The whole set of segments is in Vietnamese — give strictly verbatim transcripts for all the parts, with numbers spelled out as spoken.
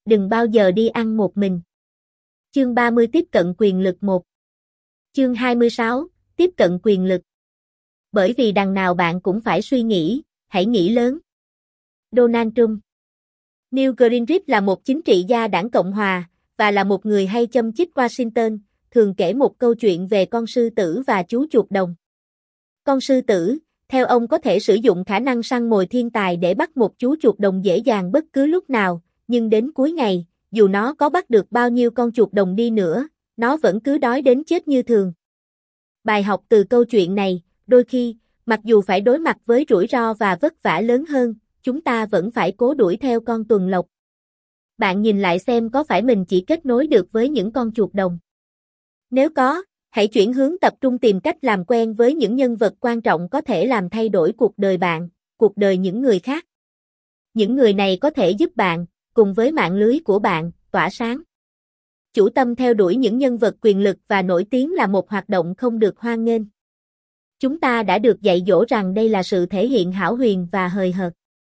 đừng bao giờ đi ăn một mình. Chương ba mươi tiếp cận quyền lực một. Chương hai mươi sáu, tiếp cận quyền lực. Bởi vì đằng nào bạn cũng phải suy nghĩ, hãy nghĩ lớn. Donald Trump. Newt Gingrich là một chính trị gia đảng Cộng hòa, và là một người hay châm chích Washington, thường kể một câu chuyện về con sư tử và chú chuột đồng. Con sư tử, theo ông có thể sử dụng khả năng săn mồi thiên tài để bắt một chú chuột đồng dễ dàng bất cứ lúc nào, nhưng đến cuối ngày, dù nó có bắt được bao nhiêu con chuột đồng đi nữa, nó vẫn cứ đói đến chết như thường. Bài học từ câu chuyện này, đôi khi, mặc dù phải đối mặt với rủi ro và vất vả lớn hơn, chúng ta vẫn phải cố đuổi theo con tuần lộc. Bạn nhìn lại xem có phải mình chỉ kết nối được với những con chuột đồng. Nếu có, hãy chuyển hướng tập trung tìm cách làm quen với những nhân vật quan trọng có thể làm thay đổi cuộc đời bạn, cuộc đời những người khác. Những người này có thể giúp bạn, cùng với mạng lưới của bạn, tỏa sáng. Chủ tâm theo đuổi những nhân vật quyền lực và nổi tiếng là một hoạt động không được hoan nghênh. Chúng ta đã được dạy dỗ rằng đây là sự thể hiện hão huyền và hời hợt.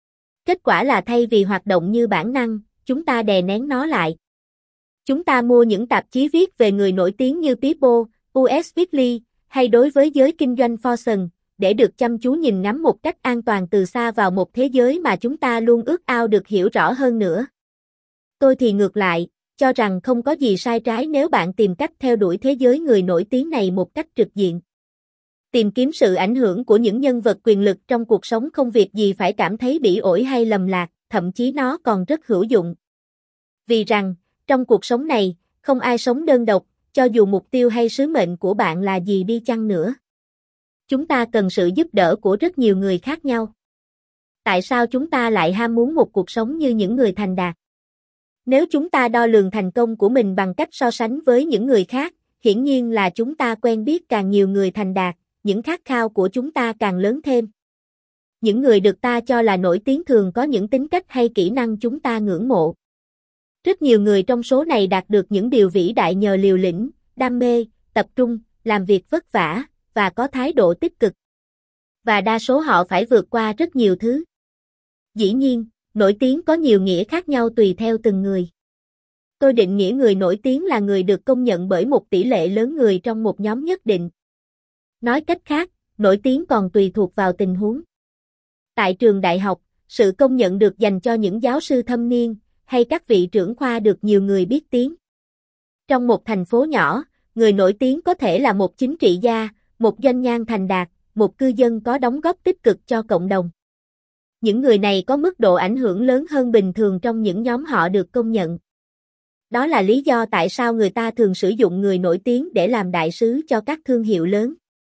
Kết quả là thay vì hoạt động như bản năng, chúng ta đè nén nó lại. Chúng ta mua những tạp chí viết về người nổi tiếng như People, u ét Weekly, hay đối với giới kinh doanh Fortune, để được chăm chú nhìn ngắm một cách an toàn từ xa vào một thế giới mà chúng ta luôn ước ao được hiểu rõ hơn nữa. Tôi thì ngược lại, cho rằng không có gì sai trái nếu bạn tìm cách theo đuổi thế giới người nổi tiếng này một cách trực diện. Tìm kiếm sự ảnh hưởng của những nhân vật quyền lực trong cuộc sống không việc gì phải cảm thấy bỉ ổi hay lầm lạc, thậm chí nó còn rất hữu dụng. Vì rằng, trong cuộc sống này, không ai sống đơn độc, cho dù mục tiêu hay sứ mệnh của bạn là gì đi chăng nữa. Chúng ta cần sự giúp đỡ của rất nhiều người khác nhau. Tại sao chúng ta lại ham muốn một cuộc sống như những người thành đạt? Nếu chúng ta đo lường thành công của mình bằng cách so sánh với những người khác, hiển nhiên là chúng ta quen biết càng nhiều người thành đạt, những khát khao của chúng ta càng lớn thêm. Những người được ta cho là nổi tiếng thường có những tính cách hay kỹ năng chúng ta ngưỡng mộ. Rất nhiều người trong số này đạt được những điều vĩ đại nhờ liều lĩnh, đam mê, tập trung, làm việc vất vả, và có thái độ tích cực. Và đa số họ phải vượt qua rất nhiều thứ. Dĩ nhiên, nổi tiếng có nhiều nghĩa khác nhau tùy theo từng người. Tôi định nghĩa người nổi tiếng là người được công nhận bởi một tỷ lệ lớn người trong một nhóm nhất định. Nói cách khác, nổi tiếng còn tùy thuộc vào tình huống. Tại trường đại học, sự công nhận được dành cho những giáo sư thâm niên, hay các vị trưởng khoa được nhiều người biết tiếng. Trong một thành phố nhỏ, người nổi tiếng có thể là một chính trị gia, một doanh nhân thành đạt, một cư dân có đóng góp tích cực cho cộng đồng. Những người này có mức độ ảnh hưởng lớn hơn bình thường trong những nhóm họ được công nhận. Đó là lý do tại sao người ta thường sử dụng người nổi tiếng để làm đại sứ cho các thương hiệu lớn.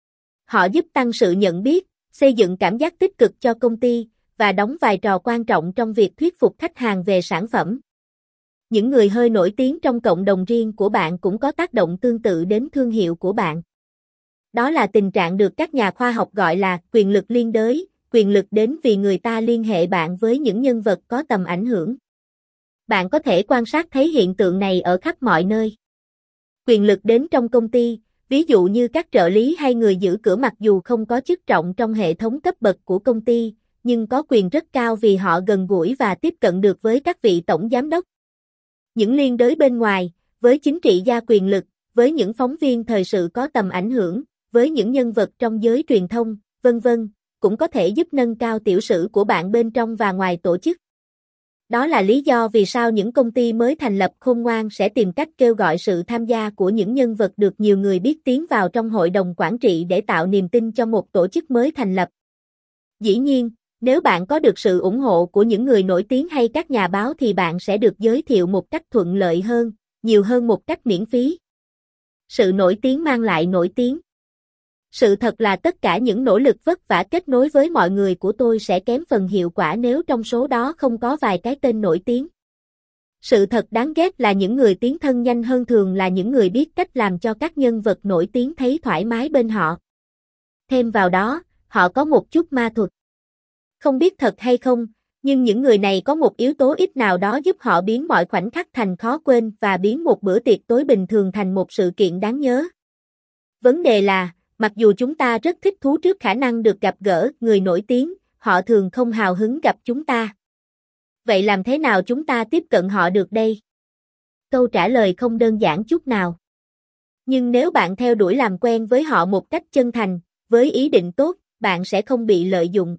Họ giúp tăng sự nhận biết, xây dựng cảm giác tích cực cho công ty, và đóng vai trò quan trọng trong việc thuyết phục khách hàng về sản phẩm. Những người hơi nổi tiếng trong cộng đồng riêng của bạn cũng có tác động tương tự đến thương hiệu của bạn. Đó là tình trạng được các nhà khoa học gọi là quyền lực liên đới, quyền lực đến vì người ta liên hệ bạn với những nhân vật có tầm ảnh hưởng. Bạn có thể quan sát thấy hiện tượng này ở khắp mọi nơi. Quyền lực đến trong công ty, ví dụ như các trợ lý hay người giữ cửa mặc dù không có chức trọng trong hệ thống cấp bậc của công ty, nhưng có quyền rất cao vì họ gần gũi và tiếp cận được với các vị tổng giám đốc. Những liên đới bên ngoài, với chính trị gia quyền lực, với những phóng viên thời sự có tầm ảnh hưởng, với những nhân vật trong giới truyền thông, vân vân, cũng có thể giúp nâng cao tiểu sử của bạn bên trong và ngoài tổ chức. Đó là lý do vì sao những công ty mới thành lập khôn ngoan sẽ tìm cách kêu gọi sự tham gia của những nhân vật được nhiều người biết tiến vào trong hội đồng quản trị để tạo niềm tin cho một tổ chức mới thành lập. Dĩ nhiên, nếu bạn có được sự ủng hộ của những người nổi tiếng hay các nhà báo thì bạn sẽ được giới thiệu một cách thuận lợi hơn, nhiều hơn một cách miễn phí. Sự nổi tiếng mang lại nổi tiếng. Sự thật là tất cả những nỗ lực vất vả kết nối với mọi người của tôi sẽ kém phần hiệu quả nếu trong số đó không có vài cái tên nổi tiếng. Sự thật đáng ghét là những người tiến thân nhanh hơn thường là những người biết cách làm cho các nhân vật nổi tiếng thấy thoải mái bên họ. Thêm vào đó, họ có một chút ma thuật. Không biết thật hay không, nhưng những người này có một yếu tố ít nào đó giúp họ biến mọi khoảnh khắc thành khó quên và biến một bữa tiệc tối bình thường thành một sự kiện đáng nhớ. Vấn đề là, mặc dù chúng ta rất thích thú trước khả năng được gặp gỡ người nổi tiếng, họ thường không hào hứng gặp chúng ta. Vậy làm thế nào chúng ta tiếp cận họ được đây? Câu trả lời không đơn giản chút nào. Nhưng nếu bạn theo đuổi làm quen với họ một cách chân thành, với ý định tốt, bạn sẽ không bị lợi dụng.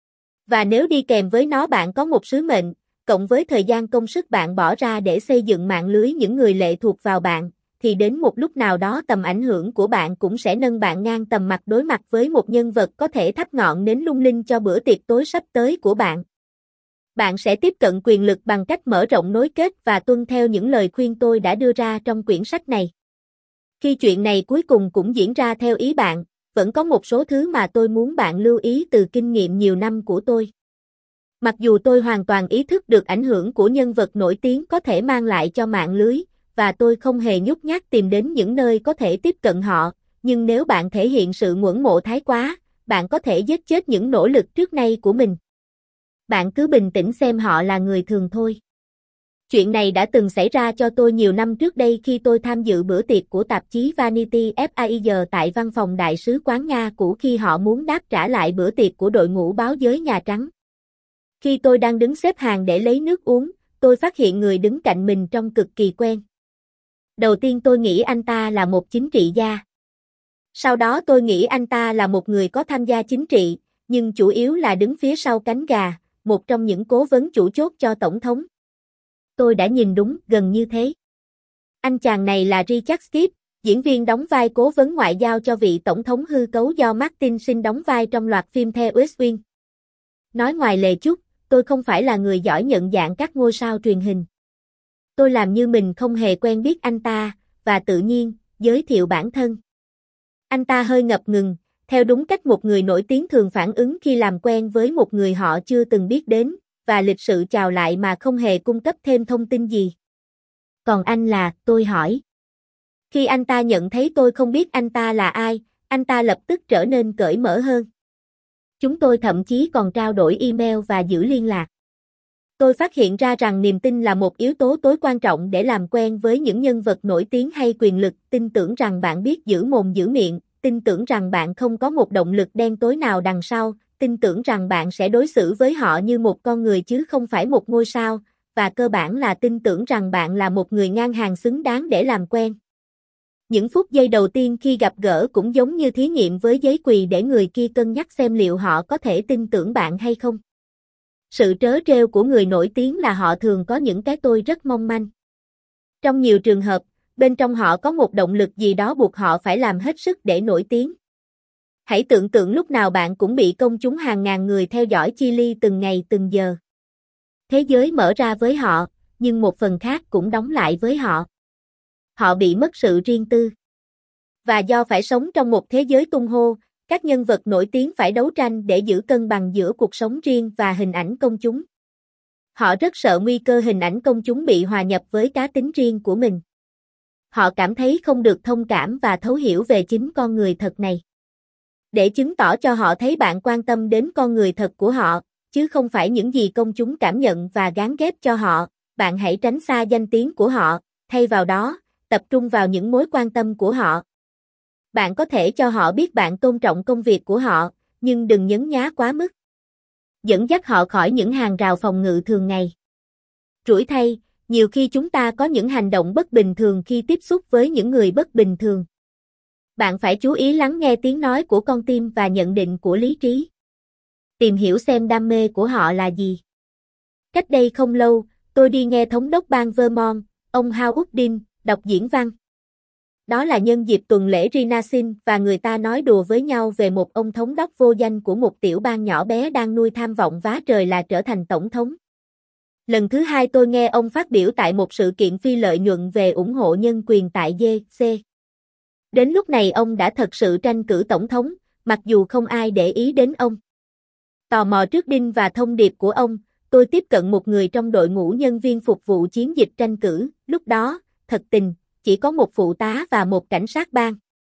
Và nếu đi kèm với nó bạn có một sứ mệnh, cộng với thời gian công sức bạn bỏ ra để xây dựng mạng lưới những người lệ thuộc vào bạn, thì đến một lúc nào đó tầm ảnh hưởng của bạn cũng sẽ nâng bạn ngang tầm mặt đối mặt với một nhân vật có thể thắp ngọn nến lung linh cho bữa tiệc tối sắp tới của bạn. Bạn sẽ tiếp cận quyền lực bằng cách mở rộng nối kết và tuân theo những lời khuyên tôi đã đưa ra trong quyển sách này. Khi chuyện này cuối cùng cũng diễn ra theo ý bạn, vẫn có một số thứ mà tôi muốn bạn lưu ý từ kinh nghiệm nhiều năm của tôi. Mặc dù tôi hoàn toàn ý thức được ảnh hưởng của nhân vật nổi tiếng có thể mang lại cho mạng lưới, và tôi không hề nhút nhát tìm đến những nơi có thể tiếp cận họ, nhưng nếu bạn thể hiện sự ngưỡng mộ thái quá, bạn có thể giết chết những nỗ lực trước nay của mình. Bạn cứ bình tĩnh xem họ là người thường thôi. Chuyện này đã từng xảy ra cho tôi nhiều năm trước đây khi tôi tham dự bữa tiệc của tạp chí Vanity Fair tại văn phòng Đại sứ quán Nga cũ khi họ muốn đáp trả lại bữa tiệc của đội ngũ báo giới Nhà Trắng. Khi tôi đang đứng xếp hàng để lấy nước uống, tôi phát hiện người đứng cạnh mình trông cực kỳ quen. Đầu tiên tôi nghĩ anh ta là một chính trị gia. Sau đó tôi nghĩ anh ta là một người có tham gia chính trị, nhưng chủ yếu là đứng phía sau cánh gà, một trong những cố vấn chủ chốt cho tổng thống. Tôi đã nhìn đúng, gần như thế. Anh chàng này là Richard Skip, diễn viên đóng vai cố vấn ngoại giao cho vị tổng thống hư cấu do Martin Sheen đóng vai trong loạt phim The West Wing. Nói ngoài lề chút, tôi không phải là người giỏi nhận dạng các ngôi sao truyền hình. Tôi làm như mình không hề quen biết anh ta, và tự nhiên, giới thiệu bản thân. Anh ta hơi ngập ngừng, theo đúng cách một người nổi tiếng thường phản ứng khi làm quen với một người họ chưa từng biết đến, và lịch sự chào lại mà không hề cung cấp thêm thông tin gì. Còn anh là, tôi hỏi. Khi anh ta nhận thấy tôi không biết anh ta là ai, anh ta lập tức trở nên cởi mở hơn. Chúng tôi thậm chí còn trao đổi email và giữ liên lạc. Tôi phát hiện ra rằng niềm tin là một yếu tố tối quan trọng để làm quen với những nhân vật nổi tiếng hay quyền lực, tin tưởng rằng bạn biết giữ mồm giữ miệng, tin tưởng rằng bạn không có một động lực đen tối nào đằng sau, tin tưởng rằng bạn sẽ đối xử với họ như một con người chứ không phải một ngôi sao, và cơ bản là tin tưởng rằng bạn là một người ngang hàng xứng đáng để làm quen. Những phút giây đầu tiên khi gặp gỡ cũng giống như thí nghiệm với giấy quỳ để người kia cân nhắc xem liệu họ có thể tin tưởng bạn hay không. Sự trớ trêu của người nổi tiếng là họ thường có những cái tôi rất mong manh. Trong nhiều trường hợp, bên trong họ có một động lực gì đó buộc họ phải làm hết sức để nổi tiếng. Hãy tưởng tượng lúc nào bạn cũng bị công chúng hàng ngàn người theo dõi chi li từng ngày từng giờ. Thế giới mở ra với họ, nhưng một phần khác cũng đóng lại với họ. Họ bị mất sự riêng tư. Và do phải sống trong một thế giới tung hô, các nhân vật nổi tiếng phải đấu tranh để giữ cân bằng giữa cuộc sống riêng và hình ảnh công chúng. Họ rất sợ nguy cơ hình ảnh công chúng bị hòa nhập với cá tính riêng của mình. Họ cảm thấy không được thông cảm và thấu hiểu về chính con người thật này. Để chứng tỏ cho họ thấy bạn quan tâm đến con người thật của họ, chứ không phải những gì công chúng cảm nhận và gán ghép cho họ, bạn hãy tránh xa danh tiếng của họ, thay vào đó, tập trung vào những mối quan tâm của họ. Bạn có thể cho họ biết bạn tôn trọng công việc của họ, nhưng đừng nhấn nhá quá mức. Dẫn dắt họ khỏi những hàng rào phòng ngự thường ngày. Rủi thay, nhiều khi chúng ta có những hành động bất bình thường khi tiếp xúc với những người bất bình thường. Bạn phải chú ý lắng nghe tiếng nói của con tim và nhận định của lý trí. Tìm hiểu xem đam mê của họ là gì. Cách đây không lâu, tôi đi nghe thống đốc bang Vermont, ông Howard Dean, đọc diễn văn. Đó là nhân dịp tuần lễ Rinassin và người ta nói đùa với nhau về một ông thống đốc vô danh của một tiểu bang nhỏ bé đang nuôi tham vọng vá trời là trở thành tổng thống. Lần thứ hai tôi nghe ông phát biểu tại một sự kiện phi lợi nhuận về ủng hộ nhân quyền tại đê xê. Đến lúc này ông đã thật sự tranh cử tổng thống, mặc dù không ai để ý đến ông. Tò mò trước Dean và thông điệp của ông, tôi tiếp cận một người trong đội ngũ nhân viên phục vụ chiến dịch tranh cử, lúc đó, thật tình, chỉ có một phụ tá và một cảnh sát bang.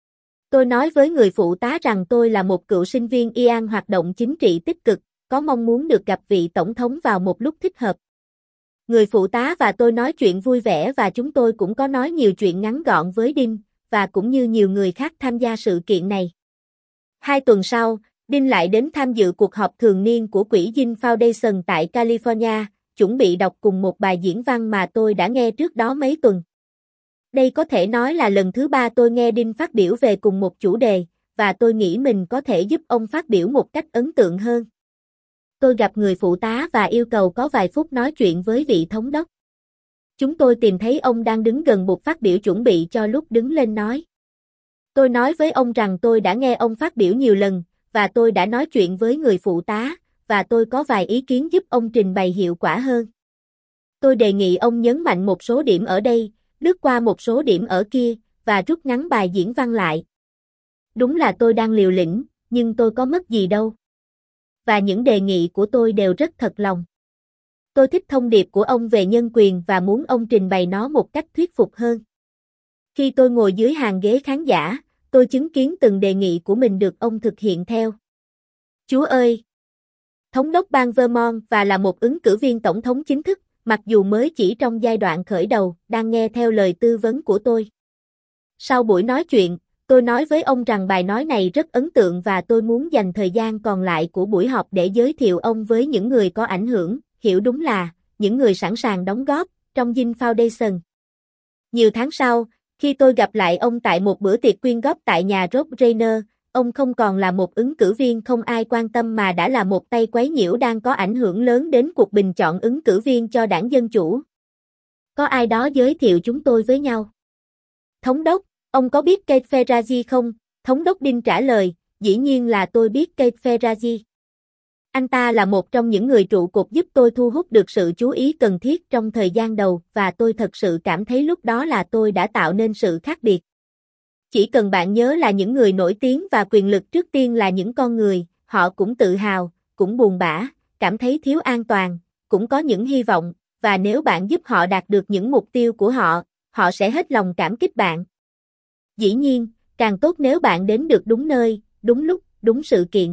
Tôi nói với người phụ tá rằng tôi là một cựu sinh viên Ian hoạt động chính trị tích cực, có mong muốn được gặp vị tổng thống vào một lúc thích hợp. Người phụ tá và tôi nói chuyện vui vẻ và chúng tôi cũng có nói nhiều chuyện ngắn gọn với Dean, và cũng như nhiều người khác tham gia sự kiện này. Hai tuần sau, Dean lại đến tham dự cuộc họp thường niên của quỹ Zinn Foundation tại California, chuẩn bị đọc cùng một bài diễn văn mà tôi đã nghe trước đó mấy tuần. Đây có thể nói là lần thứ ba tôi nghe Dean phát biểu về cùng một chủ đề, và tôi nghĩ mình có thể giúp ông phát biểu một cách ấn tượng hơn. Tôi gặp người phụ tá và yêu cầu có vài phút nói chuyện với vị thống đốc. Chúng tôi tìm thấy ông đang đứng gần bục phát biểu chuẩn bị cho lúc đứng lên nói. Tôi nói với ông rằng tôi đã nghe ông phát biểu nhiều lần, và tôi đã nói chuyện với người phụ tá, và tôi có vài ý kiến giúp ông trình bày hiệu quả hơn. Tôi đề nghị ông nhấn mạnh một số điểm ở đây, lướt qua một số điểm ở kia, và rút ngắn bài diễn văn lại. Đúng là tôi đang liều lĩnh, nhưng tôi có mất gì đâu. Và những đề nghị của tôi đều rất thật lòng. Tôi thích thông điệp của ông về nhân quyền và muốn ông trình bày nó một cách thuyết phục hơn. Khi tôi ngồi dưới hàng ghế khán giả, tôi chứng kiến từng đề nghị của mình được ông thực hiện theo. Chúa ơi! Thống đốc bang Vermont và là một ứng cử viên tổng thống chính thức, mặc dù mới chỉ trong giai đoạn khởi đầu, đang nghe theo lời tư vấn của tôi. Sau buổi nói chuyện, tôi nói với ông rằng bài nói này rất ấn tượng và tôi muốn dành thời gian còn lại của buổi họp để giới thiệu ông với những người có ảnh hưởng, hiểu đúng là, những người sẵn sàng đóng góp, trong Dean Foundation. Nhiều tháng sau, khi tôi gặp lại ông tại một bữa tiệc quyên góp tại nhà Rob Reiner, ông không còn là một ứng cử viên không ai quan tâm mà đã là một tay quấy nhiễu đang có ảnh hưởng lớn đến cuộc bình chọn ứng cử viên cho đảng Dân Chủ. Có ai đó giới thiệu chúng tôi với nhau. Thống đốc, ông có biết Keith Ferrazzi không? Thống đốc Dean trả lời, dĩ nhiên là tôi biết Keith Ferrazzi. Anh ta là một trong những người trụ cột giúp tôi thu hút được sự chú ý cần thiết trong thời gian đầu và tôi thật sự cảm thấy lúc đó là tôi đã tạo nên sự khác biệt. Chỉ cần bạn nhớ là những người nổi tiếng và quyền lực trước tiên là những con người, họ cũng tự hào, cũng buồn bã, cảm thấy thiếu an toàn, cũng có những hy vọng, và nếu bạn giúp họ đạt được những mục tiêu của họ, họ sẽ hết lòng cảm kích bạn. Dĩ nhiên, càng tốt nếu bạn đến được đúng nơi, đúng lúc, đúng sự kiện.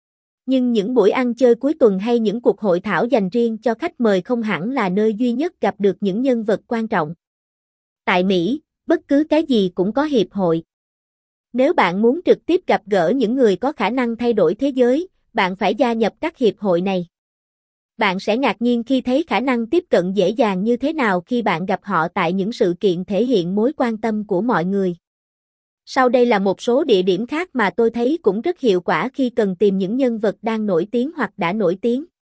Nhưng những buổi ăn chơi cuối tuần hay những cuộc hội thảo dành riêng cho khách mời không hẳn là nơi duy nhất gặp được những nhân vật quan trọng. Tại Mỹ, bất cứ cái gì cũng có hiệp hội. Nếu bạn muốn trực tiếp gặp gỡ những người có khả năng thay đổi thế giới, bạn phải gia nhập các hiệp hội này. Bạn sẽ ngạc nhiên khi thấy khả năng tiếp cận dễ dàng như thế nào khi bạn gặp họ tại những sự kiện thể hiện mối quan tâm của mọi người. Sau đây là một số địa điểm khác mà tôi thấy cũng rất hiệu quả khi cần tìm những nhân vật đang nổi tiếng hoặc đã nổi tiếng.